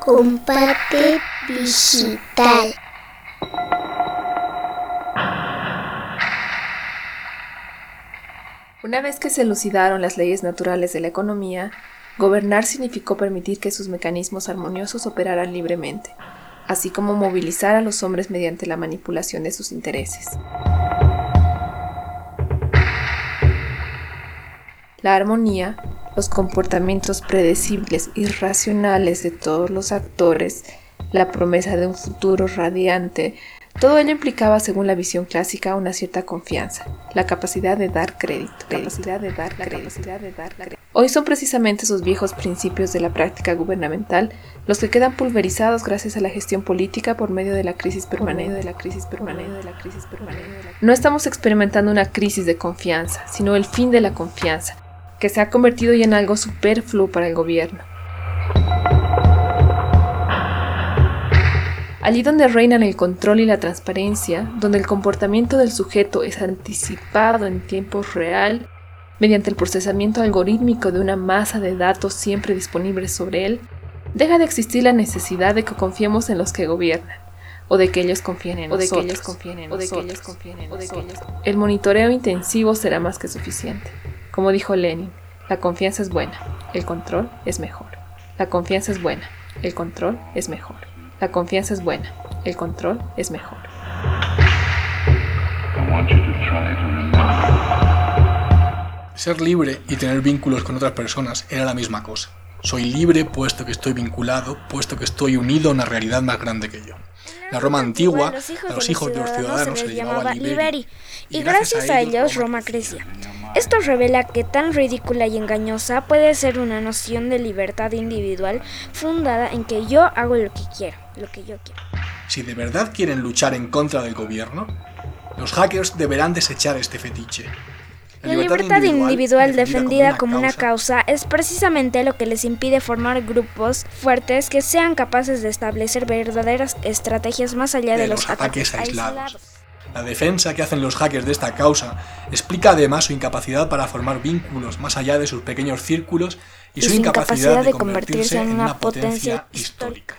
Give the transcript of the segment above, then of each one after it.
Combate digital. Una vez que se elucidaron las leyes naturales de la economía, gobernar significó permitir que sus mecanismos armoniosos operaran libremente, así como movilizar a los hombres mediante la manipulación de sus intereses. La armonía, los comportamientos predecibles y racionales de todos los actores, la promesa de un futuro radiante, todo ello implicaba, según la visión clásica, una cierta confianza, la capacidad de dar crédito. Hoy son precisamente esos viejos principios de la práctica gubernamental los que quedan pulverizados gracias a la gestión política por medio de la crisis permanente. No estamos experimentando una crisis de confianza, sino el fin de la confianza, que se ha convertido ya en algo superfluo para el gobierno. Allí donde reinan el control y la transparencia, donde el comportamiento del sujeto es anticipado en tiempo real, mediante el procesamiento algorítmico de una masa de datos siempre disponibles sobre él, deja de existir la necesidad de que confiemos en los que gobiernan, o de que ellos confíen en nosotros, El monitoreo intensivo será más que suficiente. Como dijo Lenin, la confianza es buena, el control es mejor. La confianza es buena, el control es mejor. La confianza es buena, el control es mejor. Ser libre y tener vínculos con otras personas era la misma cosa. Soy libre puesto que estoy vinculado, puesto que estoy unido a una realidad más grande que yo. En la Roma antigua, a los hijos de los ciudadanos se les llamaba liberi, y gracias a ellos Roma crecía. Esto revela que tan ridícula y engañosa puede ser una noción de libertad individual fundada en que yo hago lo que quiero, lo que yo quiero. Si de verdad quieren luchar en contra del gobierno, los hackers deberán desechar este fetiche. La libertad individual defendida como una causa es precisamente lo que les impide formar grupos fuertes que sean capaces de establecer verdaderas estrategias más allá de los ataques aislados. La defensa que hacen los hackers de esta causa explica además su incapacidad para formar vínculos más allá de sus pequeños círculos y su incapacidad de convertirse en una potencia histórica.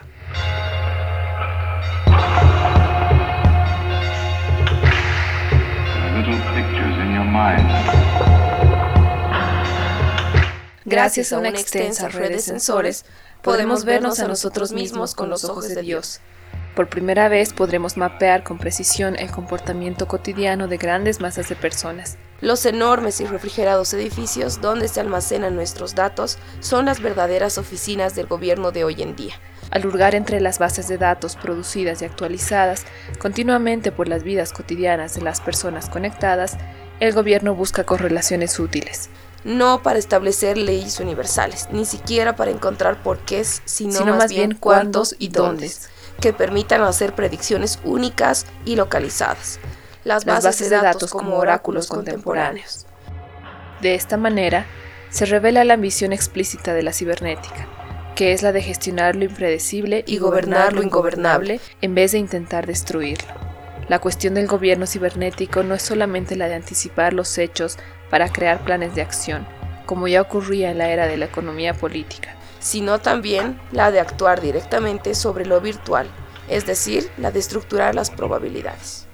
Gracias a una extensa red de sensores, podemos vernos a nosotros mismos con los ojos de Dios. Por primera vez podremos mapear con precisión el comportamiento cotidiano de grandes masas de personas. Los enormes y refrigerados edificios donde se almacenan nuestros datos son las verdaderas oficinas del gobierno de hoy en día. Al hurgar entre las bases de datos producidas y actualizadas continuamente por las vidas cotidianas de las personas conectadas, el gobierno busca correlaciones útiles. No para establecer leyes universales, ni siquiera para encontrar porqués, sino más bien cuántos y dóndes, que permitan hacer predicciones únicas y localizadas. Las bases de datos como oráculos contemporáneos. De esta manera, se revela la ambición explícita de la cibernética, que es la de gestionar lo impredecible y gobernar lo ingobernable en vez de intentar destruirlo. La cuestión del gobierno cibernético no es solamente la de anticipar los hechos para crear planes de acción, como ya ocurría en la era de la economía política, sino también la de actuar directamente sobre lo virtual, es decir, la de estructurar las probabilidades.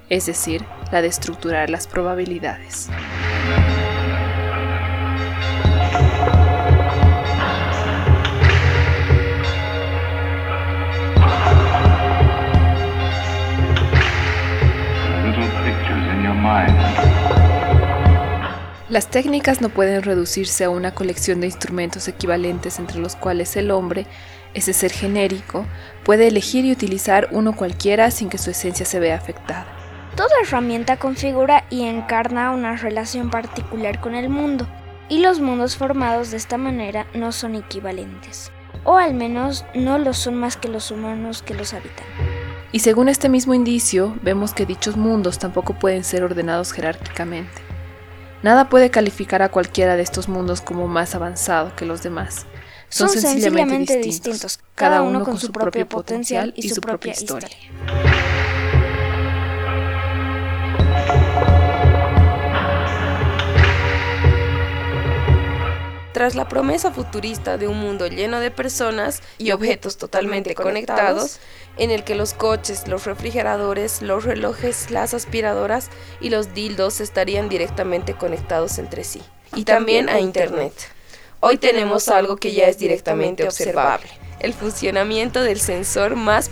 Las técnicas no pueden reducirse a una colección de instrumentos equivalentes entre los cuales el hombre, ese ser genérico, puede elegir y utilizar uno cualquiera sin que su esencia se vea afectada. Toda herramienta configura y encarna una relación particular con el mundo, y los mundos formados de esta manera no son equivalentes, o al menos no lo son más que los humanos que los habitan. Y según este mismo indicio, vemos que dichos mundos tampoco pueden ser ordenados jerárquicamente. Nada puede calificar a cualquiera de estos mundos como más avanzado que los demás. Son sencillamente distintos, cada uno con su propio potencial y su propia historia. Tras la promesa futurista de un mundo lleno de personas y objetos totalmente conectados, en el que los coches, los refrigeradores, los relojes, las aspiradoras y los dildos estarían directamente conectados entre sí, y también a Internet. Hoy tenemos algo que ya es directamente observable: el funcionamiento del sensor más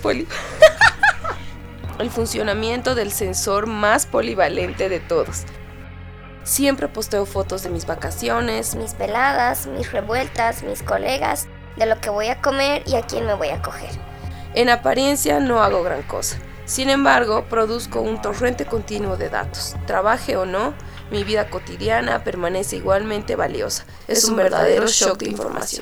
polivalente de todos. Siempre posteo fotos de mis vacaciones, mis veladas, mis revueltas, mis colegas, de lo que voy a comer y a quién me voy a coger. En apariencia no hago gran cosa. Sin embargo, produzco un torrente continuo de datos. Trabaje o no, mi vida cotidiana permanece igualmente valiosa. Es un verdadero shock de información.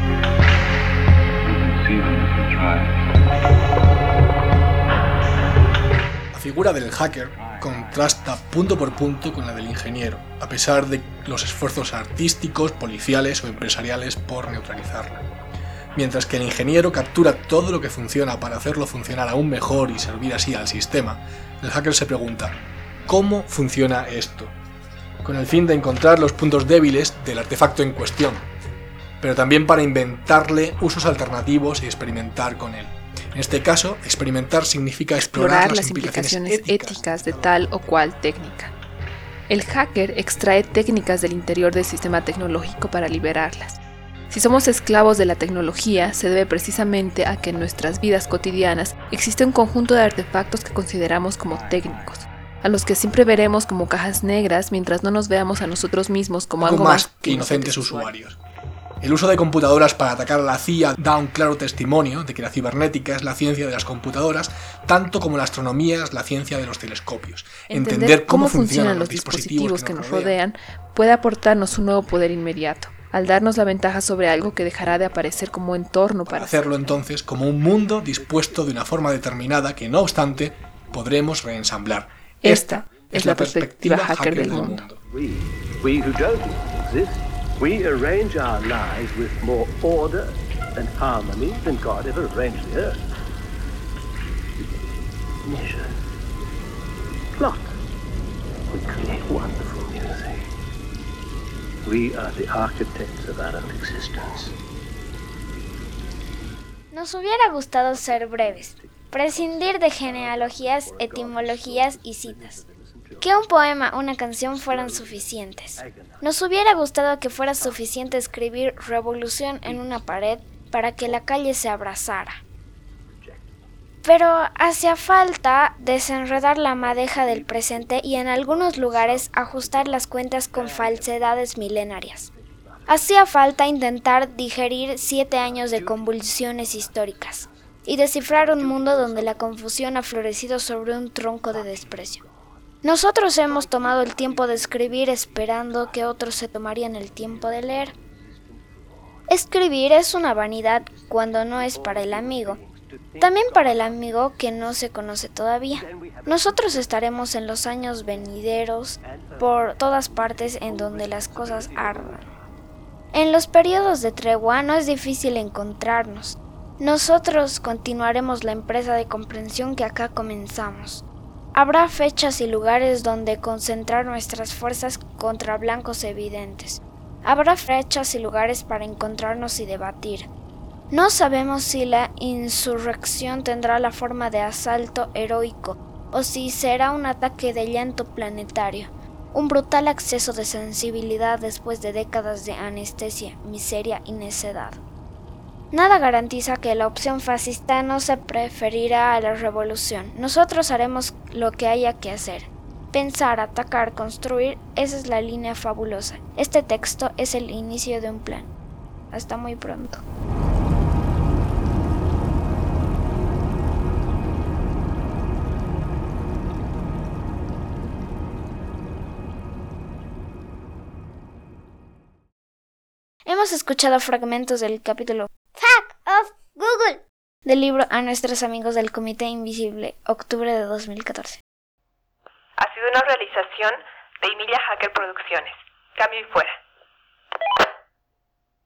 La figura del hacker contrasta punto por punto con la del ingeniero, a pesar de los esfuerzos artísticos, policiales o empresariales por neutralizarla. Mientras que el ingeniero captura todo lo que funciona para hacerlo funcionar aún mejor y servir así al sistema, el hacker se pregunta: ¿cómo funciona esto? Con el fin de encontrar los puntos débiles del artefacto en cuestión, pero también para inventarle usos alternativos y experimentar con él. En este caso, experimentar significa explorar las implicaciones éticas de tal o cual técnica. El hacker extrae técnicas del interior del sistema tecnológico para liberarlas. Si somos esclavos de la tecnología, se debe precisamente a que en nuestras vidas cotidianas existe un conjunto de artefactos que consideramos como técnicos, a los que siempre veremos como cajas negras mientras no nos veamos a nosotros mismos como algo más que inocentes usuarios. El uso de computadoras para atacar a la CIA da un claro testimonio de que la cibernética es la ciencia de las computadoras, tanto como la astronomía es la ciencia de los telescopios. Entender cómo funcionan los dispositivos que nos rodean puede aportarnos un nuevo poder inmediato, al darnos la ventaja sobre algo que dejará de aparecer como entorno para hacerlo entonces como un mundo dispuesto de una forma determinada que, no obstante, podremos reensamblar. Esta es la perspectiva hacker del mundo. We arrange our lives with more order and harmony than God ever arranged the earth. Measure, plot, we create wonderful music. We are the architects of our own existence. Nos hubiera gustado ser breves, prescindir de genealogías, etimologías y citas. Que un poema, una canción fueran suficientes. Nos hubiera gustado que fuera suficiente escribir revolución en una pared para que la calle se abrazara. Pero hacía falta desenredar la madeja del presente y en algunos lugares ajustar las cuentas con falsedades milenarias. Hacía falta intentar digerir 7 años de convulsiones históricas y descifrar un mundo donde la confusión ha florecido sobre un tronco de desprecio. Nosotros hemos tomado el tiempo de escribir esperando que otros se tomarían el tiempo de leer. Escribir es una vanidad cuando no es para el amigo, también para el amigo que no se conoce todavía. Nosotros estaremos en los años venideros por todas partes en donde las cosas ardan. En los periodos de tregua no es difícil encontrarnos. Nosotros continuaremos la empresa de comprensión que acá comenzamos. Habrá fechas y lugares donde concentrar nuestras fuerzas contra blancos evidentes. Habrá fechas y lugares para encontrarnos y debatir. No sabemos si la insurrección tendrá la forma de asalto heroico o si será un ataque de llanto planetario, un brutal acceso de sensibilidad después de décadas de anestesia, miseria y necedad. Nada garantiza que la opción fascista no se preferirá a la revolución. Nosotros haremos lo que haya que hacer. Pensar, atacar, construir, esa es la línea fabulosa. Este texto es el inicio de un plan. Hasta muy pronto. Hemos escuchado fragmentos del capítulo Hack of Google del libro A nuestros amigos del Comité Invisible, octubre de 2014. Ha sido una realización de Emilia Hacker Producciones. Cambio y fuera.